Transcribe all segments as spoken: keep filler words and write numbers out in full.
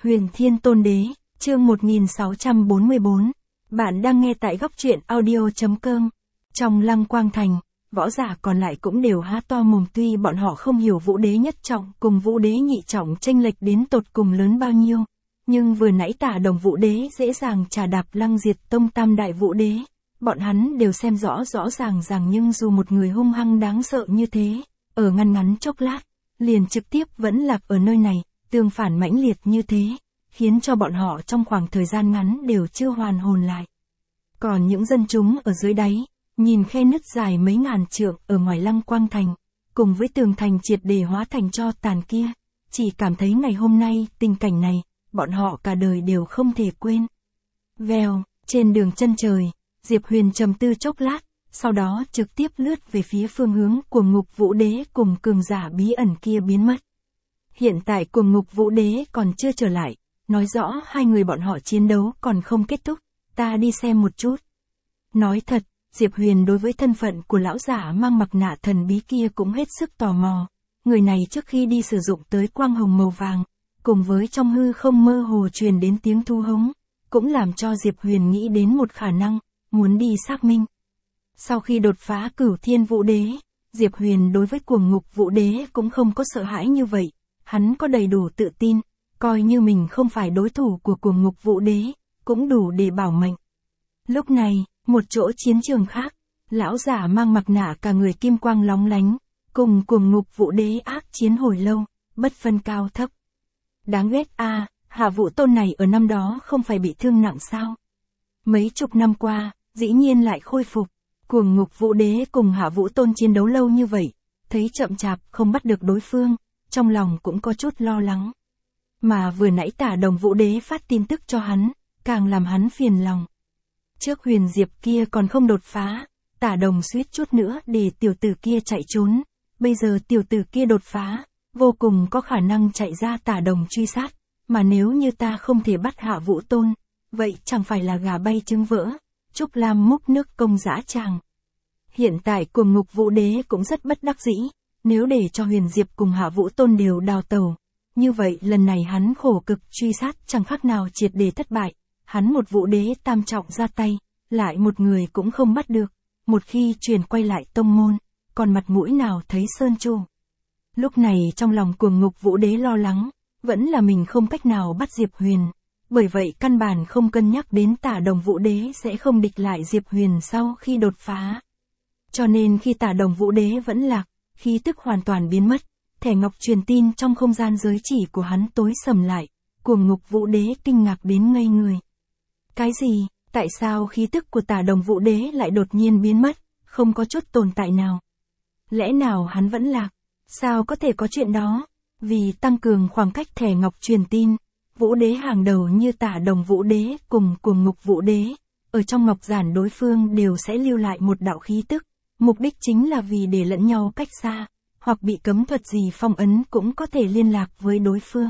Huyền Thiên Tôn Đế, chương một nghìn sáu trăm bốn mươi bốn. Bạn đang nghe tại góc truyện audio.com. Trong Lăng Quang Thành, võ giả còn lại cũng đều há to mồm, tuy bọn họ không hiểu Vũ Đế nhất trọng cùng Vũ Đế nhị trọng chênh lệch đến tột cùng lớn bao nhiêu. Nhưng vừa nãy Tả Đồng Vũ Đế dễ dàng trà đạp Lăng Diệt Tông Tam Đại Vũ Đế. Bọn hắn đều xem rõ rõ ràng ràng, nhưng dù một người hung hăng đáng sợ như thế, ở ngăn ngắn chốc lát, liền trực tiếp vẫn lạc ở nơi này, tương phản mãnh liệt như thế, khiến cho bọn họ trong khoảng thời gian ngắn đều chưa hoàn hồn lại. Còn những dân chúng ở dưới đáy, nhìn khe nứt dài mấy ngàn trượng ở ngoài Lăng Quang Thành, cùng với tường thành triệt để hóa thành tro tàn kia, chỉ cảm thấy ngày hôm nay tình cảnh này, bọn họ cả đời đều không thể quên. Vèo, trên đường chân trời, Diệp Huyền trầm tư chốc lát, sau đó trực tiếp lướt về phía phương hướng Cuồng Ngục Vũ Đế cùng cường giả bí ẩn kia biến mất. Hiện tại Cuồng Ngục Vũ Đế còn chưa trở lại, nói rõ hai người bọn họ chiến đấu còn không kết thúc, ta đi xem một chút. Nói thật, Diệp Huyền đối với thân phận của lão giả mang mặt nạ thần bí kia cũng hết sức tò mò. Người này trước khi đi sử dụng tới quang hồng màu vàng, cùng với trong hư không mơ hồ truyền đến tiếng thu hống, cũng làm cho Diệp Huyền nghĩ đến một khả năng, muốn đi xác minh. Sau khi đột phá Cửu Thiên Vũ Đế, Diệp Huyền đối với Cuồng Ngục Vũ Đế cũng không có sợ hãi như vậy, hắn có đầy đủ tự tin, coi như mình không phải đối thủ của Cuồng Ngục Vũ Đế, cũng đủ để bảo mệnh. Lúc này, một chỗ chiến trường khác, lão giả mang mặt nạ cả người kim quang lóng lánh, cùng Cuồng Ngục Vũ Đế ác chiến hồi lâu, bất phân cao thấp. Đáng ghét a, à, Hạ Vũ Tôn này ở năm đó không phải bị thương nặng sao? Mấy chục năm qua, dĩ nhiên lại khôi phục. Cuồng Ngục Vũ Đế cùng Hạ Vũ Tôn chiến đấu lâu như vậy, thấy chậm chạp không bắt được đối phương, trong lòng cũng có chút lo lắng. Mà vừa nãy Tả Đồng Vũ Đế phát tin tức cho hắn, càng làm hắn phiền lòng. Trước Huyền Diệp kia còn không đột phá, Tả Đồng suýt chút nữa để tiểu tử kia chạy trốn, bây giờ tiểu tử kia đột phá, vô cùng có khả năng chạy ra Tả Đồng truy sát, mà nếu như ta không thể bắt Hạ Vũ Tôn, vậy chẳng phải là gà bay trứng vỡ. Trúc Lam múc nước công dã tràng. Hiện tại Cuồng Ngục Vũ Đế cũng rất bất đắc dĩ, nếu để cho Huyền Diệp cùng Hạ Vũ Tôn đều đào tẩu, như vậy lần này hắn khổ cực truy sát chẳng khác nào triệt để thất bại, hắn một Vũ Đế tam trọng ra tay, lại một người cũng không bắt được, một khi truyền quay lại tông môn, còn mặt mũi nào thấy Sơn Chu. Lúc này trong lòng Cuồng Ngục Vũ Đế lo lắng, vẫn là mình không cách nào bắt Diệp Huyền. Bởi vậy căn bản không cân nhắc đến Tả Đồng Vũ Đế sẽ không địch lại Diệp Huyền sau khi đột phá. Cho nên khi Tả Đồng Vũ Đế vẫn lạc, khí tức hoàn toàn biến mất, thẻ ngọc truyền tin trong không gian giới chỉ của hắn tối sầm lại, Cuồng Ngục Vũ Đế kinh ngạc đến ngây người. Cái gì, tại sao khí tức của Tả Đồng Vũ Đế lại đột nhiên biến mất, không có chút tồn tại nào? Lẽ nào hắn vẫn lạc? Sao có thể có chuyện đó? Vì tăng cường khoảng cách thẻ ngọc truyền tin, Vũ Đế hàng đầu như Tả Đồng Vũ Đế cùng Cuồng Ngục Vũ Đế, ở trong ngọc giản đối phương đều sẽ lưu lại một đạo khí tức, mục đích chính là vì để lẫn nhau cách xa, hoặc bị cấm thuật gì phong ấn cũng có thể liên lạc với đối phương.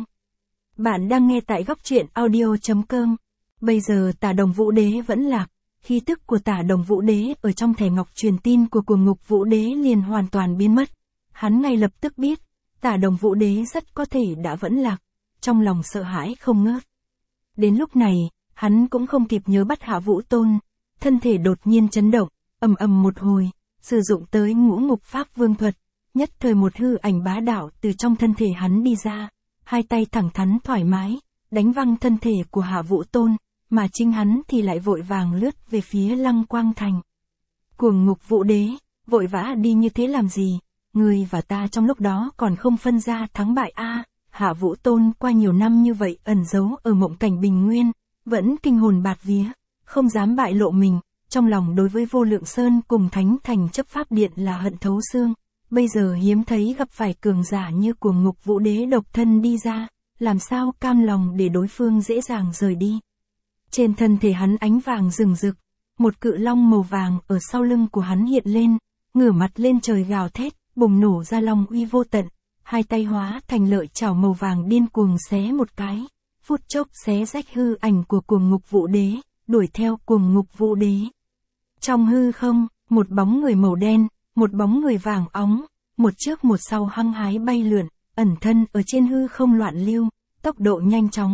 Bạn đang nghe tại góc truyện audio.com. Bây giờ Tả Đồng Vũ Đế vẫn lạc, khí tức của Tả Đồng Vũ Đế ở trong thẻ ngọc truyền tin của Cuồng Ngục Vũ Đế liền hoàn toàn biến mất. Hắn ngay lập tức biết, Tả Đồng Vũ Đế rất có thể đã vẫn lạc. Trong lòng sợ hãi không ngớt. Đến lúc này, hắn cũng không kịp nhớ bắt Hạ Vũ Tôn, thân thể đột nhiên chấn động, ầm ầm một hồi, sử dụng tới Ngũ Ngục Pháp Vương thuật, nhất thời một hư ảnh bá đạo từ trong thân thể hắn đi ra, hai tay thẳng thắn thoải mái, đánh văng thân thể của Hạ Vũ Tôn, mà chính hắn thì lại vội vàng lướt về phía Lăng Quang Thành. Cuồng Ngục Vũ Đế, vội vã đi như thế làm gì? Ngươi và ta trong lúc đó còn không phân ra thắng bại a. À? Hạ Vũ Tôn qua nhiều năm như vậy ẩn giấu ở mộng cảnh bình nguyên, vẫn kinh hồn bạt vía, không dám bại lộ mình, trong lòng đối với Vô Lượng Sơn cùng Thánh Thành Chấp Pháp Điện là hận thấu xương, bây giờ hiếm thấy gặp phải cường giả như Cuồng Ngục Vũ Đế độc thân đi ra, làm sao cam lòng để đối phương dễ dàng rời đi. Trên thân thể hắn ánh vàng rừng rực, một cự long màu vàng ở sau lưng của hắn hiện lên, ngửa mặt lên trời gào thét, bùng nổ ra long uy vô tận. Hai tay hóa thành lợi chảo màu vàng điên cuồng xé một cái, phút chốc xé rách hư ảnh của Cuồng Ngục Vũ Đế, đuổi theo Cuồng Ngục Vũ Đế. Trong hư không, một bóng người màu đen, một bóng người vàng óng, một trước một sau hăng hái bay lượn, ẩn thân ở trên hư không loạn lưu, tốc độ nhanh chóng,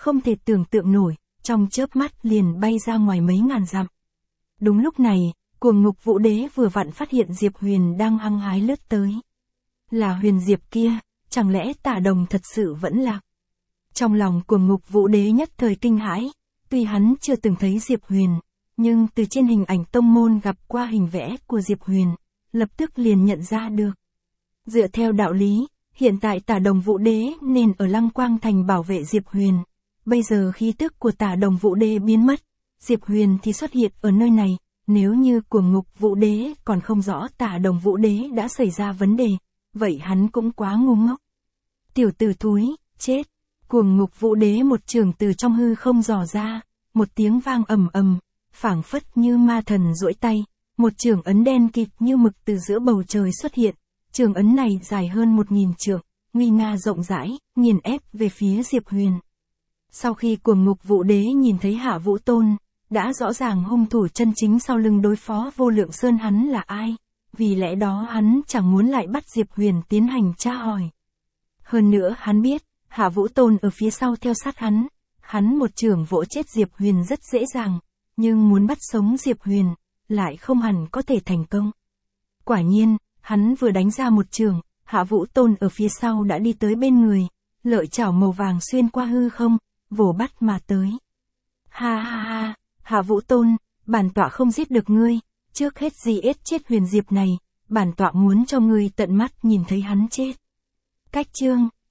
không thể tưởng tượng nổi, trong chớp mắt liền bay ra ngoài mấy ngàn dặm. Đúng lúc này, Cuồng Ngục Vũ Đế vừa vặn phát hiện Diệp Huyền đang hăng hái lướt tới. Là Huyền Diệp kia, chẳng lẽ Tả Đồng thật sự vẫn lạc? Trong lòng Cuồng Ngục Vũ Đế nhất thời kinh hãi, tuy hắn chưa từng thấy Diệp Huyền, nhưng từ trên hình ảnh tông môn gặp qua hình vẽ của Diệp Huyền, lập tức liền nhận ra được. Dựa theo đạo lý, hiện tại Tả Đồng Vũ Đế nên ở Lăng Quang Thành bảo vệ Diệp Huyền. Bây giờ khí tức của Tả Đồng Vũ Đế biến mất, Diệp Huyền thì xuất hiện ở nơi này. Nếu như Cuồng Ngục Vũ Đế còn không rõ Tả Đồng Vũ Đế đã xảy ra vấn đề, vậy hắn cũng quá ngu ngốc. Tiểu tử thúi, chết. Cuồng Ngục Vũ Đế một trường từ trong hư không dò ra, một tiếng vang ầm ầm, phảng phất như ma thần duỗi tay, một trường ấn đen kịt như mực từ giữa bầu trời xuất hiện. Trường ấn này dài hơn một nghìn trượng, nguy nga rộng rãi, nghiền ép về phía Diệp Huyền. Sau khi Cuồng Ngục Vũ Đế nhìn thấy Hạ Vũ Tôn, đã rõ ràng hung thủ chân chính sau lưng đối phó Vô Lượng Sơn hắn là ai, vì lẽ đó hắn chẳng muốn lại bắt Diệp Huyền tiến hành tra hỏi. Hơn nữa hắn biết, Hạ Vũ Tôn ở phía sau theo sát hắn, hắn một trường vỗ chết Diệp Huyền rất dễ dàng, nhưng muốn bắt sống Diệp Huyền, lại không hẳn có thể thành công. Quả nhiên, hắn vừa đánh ra một trường, Hạ Vũ Tôn ở phía sau đã đi tới bên người, lợi chảo màu vàng xuyên qua hư không, vồ bắt mà tới. Ha ha ha, Hạ Vũ Tôn, bản tọa không giết được ngươi, trước hết gì ết chết Huyền Diệp này, bản tọa muốn cho ngươi tận mắt nhìn thấy hắn chết. Cách chương